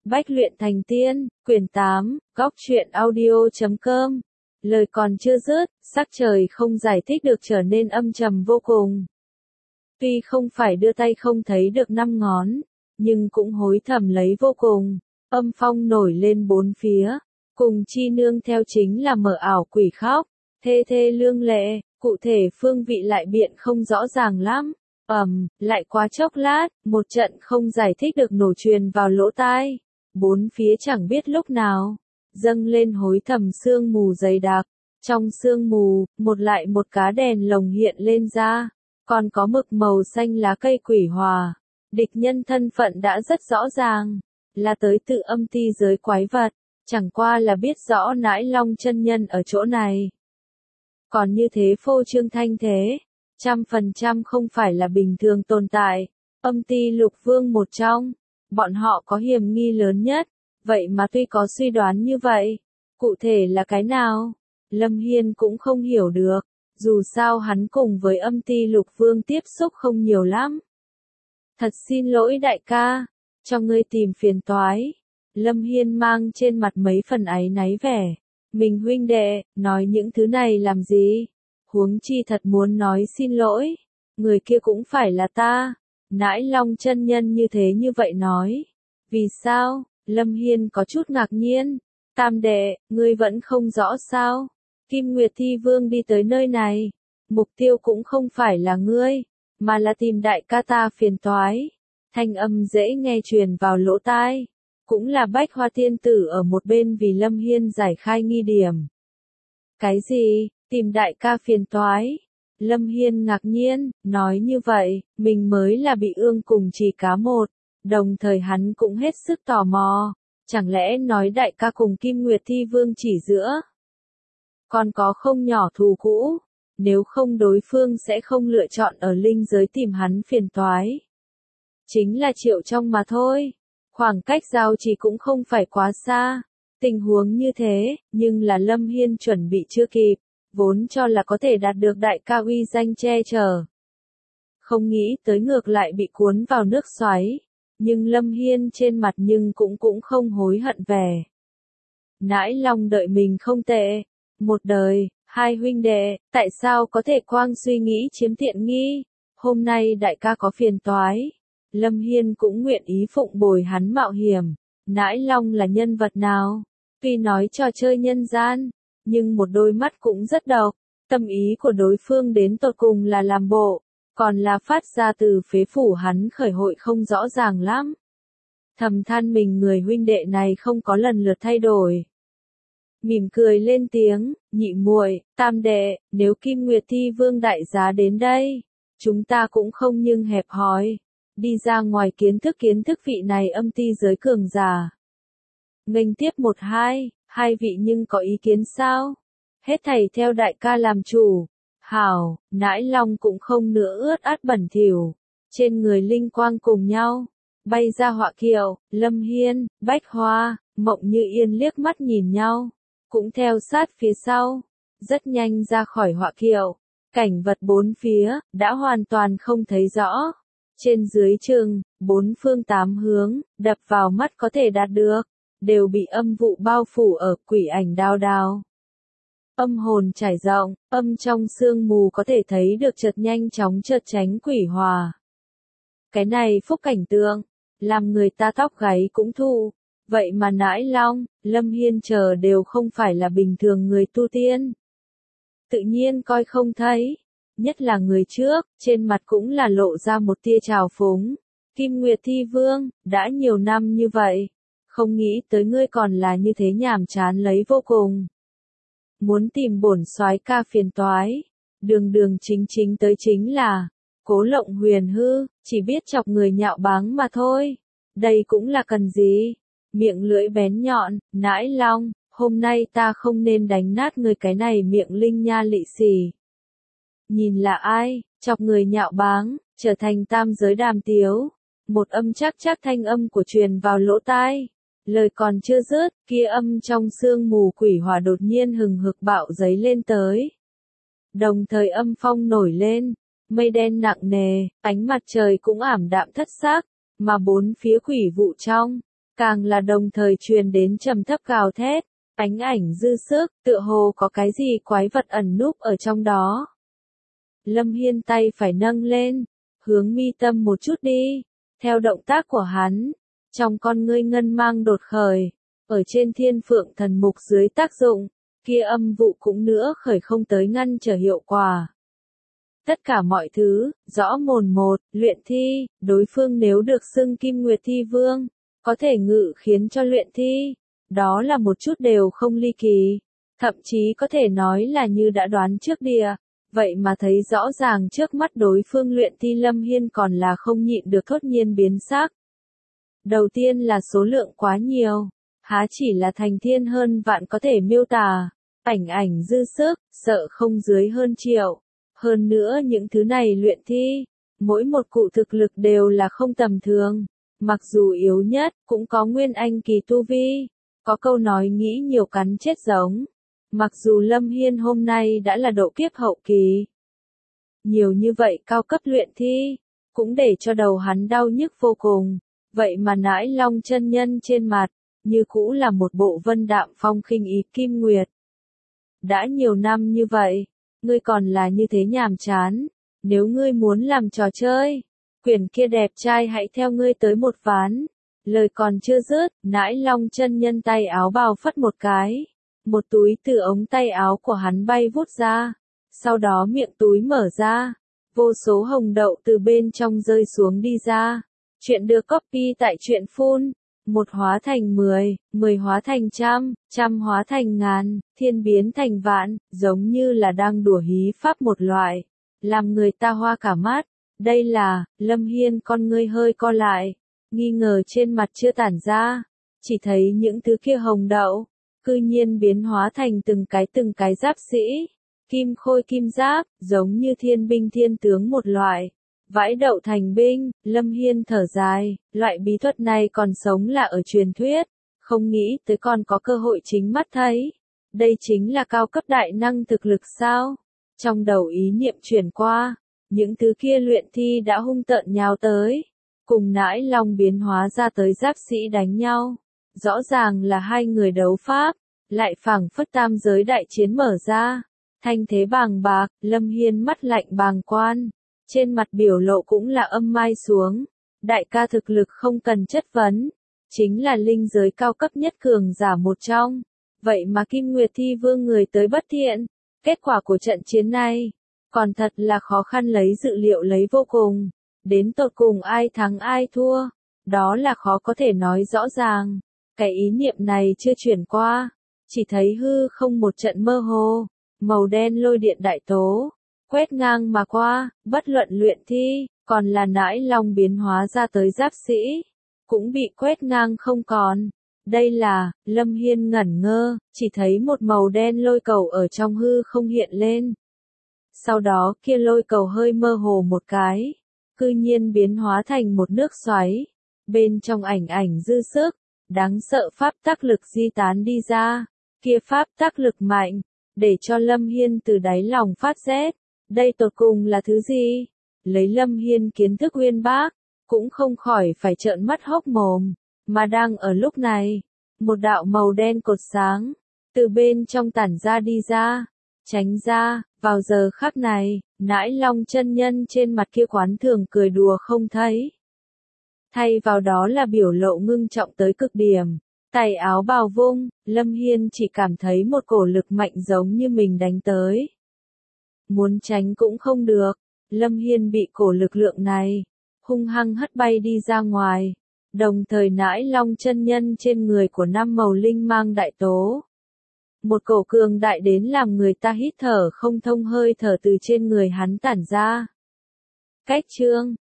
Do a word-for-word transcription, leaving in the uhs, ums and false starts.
Bách luyện thành tiên, quyển tám, góc truyện audio chấm com. Lời còn chưa dứt, sắc trời không giải thích được trở nên âm trầm vô cùng. Tuy không phải đưa tay không thấy được năm ngón, nhưng cũng hối thầm lấy vô cùng. Âm phong nổi lên bốn phía, cùng chi nương theo chính là mở ảo quỷ khóc, thê thê lương lệ, cụ thể phương vị lại biện không rõ ràng lắm. Ầm, lại quá chốc lát, một trận không giải thích được nổ truyền vào lỗ tai. Bốn phía chẳng biết lúc nào, dâng lên hối thầm sương mù dày đặc. Trong sương mù, một lại một cá đèn lồng hiện lên ra, còn có mực màu xanh lá cây quỷ hòa. Địch nhân thân phận đã rất rõ ràng, là tới tự âm ti giới quái vật, chẳng qua là biết rõ nãi long chân nhân ở chỗ này. Còn như thế phô trương thanh thế, trăm phần trăm không phải là bình thường tồn tại, âm ti lục vương một trong, bọn họ có hiểm nghi lớn nhất, vậy mà tuy có suy đoán như vậy, cụ thể là cái nào, Lâm Hiên cũng không hiểu được, dù sao hắn cùng với âm ti lục vương tiếp xúc không nhiều lắm. Thật xin lỗi đại ca, cho ngươi tìm phiền toái. Lâm Hiên mang trên mặt mấy phần áy náy vẻ. Mình huynh đệ, nói những thứ này làm gì? Huống chi thật muốn nói xin lỗi. Người kia cũng phải là ta. Nãi long chân nhân như thế như vậy nói. Vì sao? Lâm Hiên có chút ngạc nhiên. Tam đệ, ngươi vẫn không rõ sao? Kim Nguyệt Thi Vương đi tới nơi này. Mục tiêu cũng không phải là ngươi, mà là tìm đại ca ta phiền toái. Thanh âm dễ nghe truyền vào lỗ tai. Cũng là Bách Hoa Tiên Tử ở một bên vì Lâm Hiên giải khai nghi điểm. Cái gì? Tìm đại ca phiền toái? Lâm Hiên ngạc nhiên, nói như vậy, mình mới là bị ương cùng chỉ cá một. Đồng thời hắn cũng hết sức tò mò. Chẳng lẽ nói đại ca cùng Kim Nguyệt Thi Vương chỉ giữa? Còn có không nhỏ thù cũ? Nếu không đối phương sẽ không lựa chọn ở linh giới tìm hắn phiền toái. Chính là triệu trong mà thôi. Khoảng cách giao chỉ cũng không phải quá xa. Tình huống như thế, nhưng là Lâm Hiên chuẩn bị chưa kịp, vốn cho là có thể đạt được đại ca uy danh che chở. Không nghĩ tới ngược lại bị cuốn vào nước xoáy, nhưng Lâm Hiên trên mặt nhưng cũng cũng không hối hận vẻ. Nãi long đợi mình không tệ, một đời, hai huynh đệ, tại sao có thể quang suy nghĩ chiếm tiện nghi, hôm nay đại ca có phiền toái. Lâm Hiên cũng nguyện ý phụng bồi hắn mạo hiểm. Nãi long là nhân vật nào? Tuy nói trò chơi nhân gian, nhưng một đôi mắt cũng rất độc. Tâm ý của đối phương đến tột cùng là làm bộ, còn là phát ra từ phế phủ hắn khởi hội không rõ ràng lắm. Thầm than mình người huynh đệ này không có lần lượt thay đổi. Mỉm cười lên tiếng, nhị muội, tam đệ, nếu Kim Nguyệt Thi Vương đại giá đến đây, chúng ta cũng không nhưng hẹp hòi. Đi ra ngoài kiến thức kiến thức vị này âm ti giới cường giả. Nghênh tiếp một hai, hai vị nhưng có ý kiến sao? Hết thảy theo đại ca làm chủ. Hảo, nãi long cũng không nữa ướt át bẩn thỉu. Trên người linh quang cùng nhau. Bay ra họa kiệu, Lâm Hiên, Bách Hoa, Mộng Như Yên liếc mắt nhìn nhau. Cũng theo sát phía sau. Rất nhanh ra khỏi họa kiệu. Cảnh vật bốn phía, đã hoàn toàn không thấy rõ. Trên dưới trường, bốn phương tám hướng, đập vào mắt có thể đạt được, đều bị âm vụ bao phủ ở quỷ ảnh đao đao. Âm hồn trải rộng, âm trong sương mù có thể thấy được chợt nhanh chóng chợt tránh quỷ hòa. Cái này phúc cảnh tượng, làm người ta tóc gáy cũng thụ. Vậy mà nãi long, Lâm Hiên chờ đều không phải là bình thường người tu tiên. Tự nhiên coi không thấy. Nhất là người trước, trên mặt cũng là lộ ra một tia trào phúng. Kim Nguyệt Thi Vương, đã nhiều năm như vậy, không nghĩ tới ngươi còn là như thế nhàm chán lấy vô cùng. Muốn tìm bổn soái ca phiền toái, đường đường chính chính tới chính là, Cố Lộng Huyền hư, chỉ biết chọc người nhạo báng mà thôi. Đây cũng là cần gì? Miệng lưỡi bén nhọn, nãi long, hôm nay ta không nên đánh nát người cái này miệng linh nha lị xì. Nhìn là ai, chọc người nhạo báng, trở thành tam giới đàm tiếu. Một âm chắc chắc thanh âm của truyền vào lỗ tai. Lời còn chưa dứt, kia âm trong sương mù quỷ hỏa đột nhiên hừng hực bạo giấy lên tới. Đồng thời âm phong nổi lên, mây đen nặng nề, ánh mặt trời cũng ảm đạm thất sắc, mà bốn phía quỷ vụ trong, càng là đồng thời truyền đến trầm thấp gào thét, ánh ảnh dư sức, tựa hồ có cái gì quái vật ẩn núp ở trong đó. Lâm Hiên tay phải nâng lên, hướng mi tâm một chút đi, theo động tác của hắn, trong con ngươi ngân mang đột khởi, ở trên thiên phượng thần mục dưới tác dụng, kia âm vụ cũng nữa khởi không tới ngăn trở hiệu quả. Tất cả mọi thứ, rõ mồn một, luyện thi, đối phương nếu được xưng Kim Nguyệt Thi Vương, có thể ngự khiến cho luyện thi, đó là một chút đều không ly kỳ, thậm chí có thể nói là như đã đoán trước địa, vậy mà thấy rõ ràng trước mắt đối phương luyện thi Lâm Hiên còn là không nhịn được thốt nhiên biến sắc. Đầu tiên là số lượng quá nhiều, há chỉ là thành thiên hơn vạn có thể miêu tả, ảnh ảnh dư sức, sợ không dưới hơn triệu. Hơn nữa những thứ này luyện thi, mỗi một cụ thực lực đều là không tầm thường, mặc dù yếu nhất, cũng có nguyên anh kỳ tu vi, có câu nói nghĩ nhiều cắn chết giống. Mặc dù Lâm Hiên hôm nay đã là độ kiếp hậu kỳ, nhiều như vậy cao cấp luyện thi, cũng để cho đầu hắn đau nhức vô cùng, vậy mà nãi long chân nhân trên mặt, như cũ là một bộ vân đạm phong khinh ý Kim Nguyệt. Đã nhiều năm như vậy, ngươi còn là như thế nhàm chán, nếu ngươi muốn làm trò chơi, quyển kia đẹp trai hãy theo ngươi tới một ván. Lời còn chưa dứt, nãi long chân nhân tay áo bào phất một cái, một túi từ ống tay áo của hắn bay vút ra, sau đó miệng túi mở ra, vô số hồng đậu từ bên trong rơi xuống đi ra. Chuyện được copy tại truyện phun, một hóa thành mười, mười hóa thành trăm, trăm hóa thành ngàn, thiên biến thành vạn, giống như là đang đùa hí pháp một loại, làm người ta hoa cả mắt. Đây là, Lâm Hiên con ngươi hơi co lại, nghi ngờ trên mặt chưa tản ra, chỉ thấy những thứ kia hồng đậu, cư nhiên biến hóa thành từng cái từng cái giáp sĩ, kim khôi kim giáp, giống như thiên binh thiên tướng một loại. Vãi đậu thành binh, Lâm Hiên thở dài, loại bí thuật này còn sống là ở truyền thuyết, không nghĩ tới còn có cơ hội chính mắt thấy. Đây chính là cao cấp đại năng thực lực sao? Trong đầu ý niệm chuyển qua, những thứ kia luyện thi đã hung tợn nhào tới, cùng nãi long biến hóa ra tới giáp sĩ đánh nhau. Rõ ràng là hai người đấu pháp, lại phảng phất tam giới đại chiến mở ra. Thanh thế bàng bạc, Lâm Hiên mắt lạnh bàng quan. Trên mặt biểu lộ cũng là âm mai xuống, đại ca thực lực không cần chất vấn, chính là linh giới cao cấp nhất cường giả một trong, vậy mà Kim Nguyệt Thi Vương người tới bất thiện, kết quả của trận chiến này, còn thật là khó khăn lấy dự liệu lấy vô cùng, đến tột cùng ai thắng ai thua, đó là khó có thể nói rõ ràng, cái ý niệm này chưa chuyển qua, chỉ thấy hư không một trận mơ hồ, màu đen lôi điện đại tố. Quét ngang mà qua, bất luận luyện thi, còn là nãi long biến hóa ra tới giáp sĩ, cũng bị quét ngang không còn. Đây là, Lâm Hiên ngẩn ngơ, chỉ thấy một màu đen lôi cầu ở trong hư không hiện lên. Sau đó kia lôi cầu hơi mơ hồ một cái, cư nhiên biến hóa thành một nước xoáy, bên trong ảnh ảnh dư sức, đáng sợ pháp tác lực di tán đi ra, kia pháp tác lực mạnh, để cho Lâm Hiên từ đáy lòng phát rét. Đây tột cùng là thứ gì? Lấy Lâm Hiên kiến thức uyên bác, cũng không khỏi phải trợn mắt hốc mồm, mà đang ở lúc này, một đạo màu đen cột sáng, từ bên trong tản ra đi ra, tránh ra, vào giờ khắc này, nãi long chân nhân trên mặt kia quán thường cười đùa không thấy. Thay vào đó là biểu lộ ngưng trọng tới cực điểm, tay áo bào vung, Lâm Hiên chỉ cảm thấy một cổ lực mạnh giống như mình đánh tới. Muốn tránh cũng không được, Lâm Hiên bị cổ lực lượng này, hung hăng hất bay đi ra ngoài, đồng thời nãi long chân nhân trên người của năm màu linh mang đại tố. Một cổ cường đại đến làm người ta hít thở không thông hơi thở từ trên người hắn tản ra. Cách chương